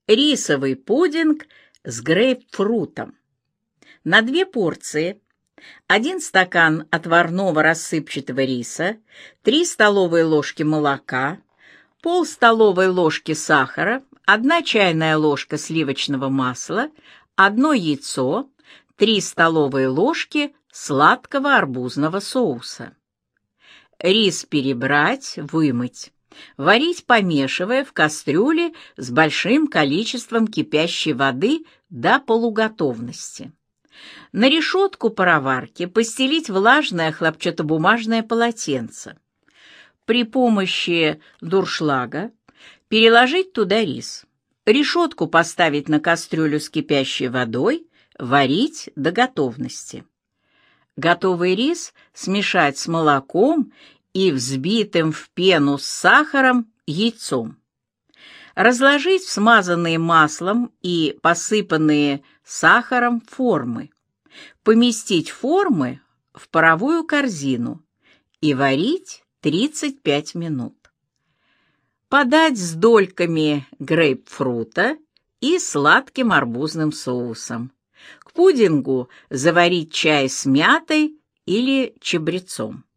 Рисовый пудинг с грейпфрутом. На 2 порции: 1 стакан отварного рассыпчатого риса, 3 столовые ложки молока, пол столовой ложки сахара, 1 чайная ложка сливочного масла, 1 яйцо, 3 столовые ложки сладкого арбузного соуса. Рис перебрать, вымыть. Варить, помешивая в кастрюле с большим количеством кипящей воды до полуготовности. На решетку пароварки постелить влажное хлопчатобумажное полотенце. При помощи дуршлага переложить туда рис. Решетку поставить на кастрюлю с кипящей водой, варить до готовности. Готовый рис смешать с молоком и взбитым в пену с сахаром яйцом. Разложить в смазанные маслом и посыпанные сахаром формы. Поместить формы в паровую корзину и варить 35 минут. Подать с дольками грейпфрута и сладким арбузным соусом. К пудингу заварить чай с мятой или чабрецом.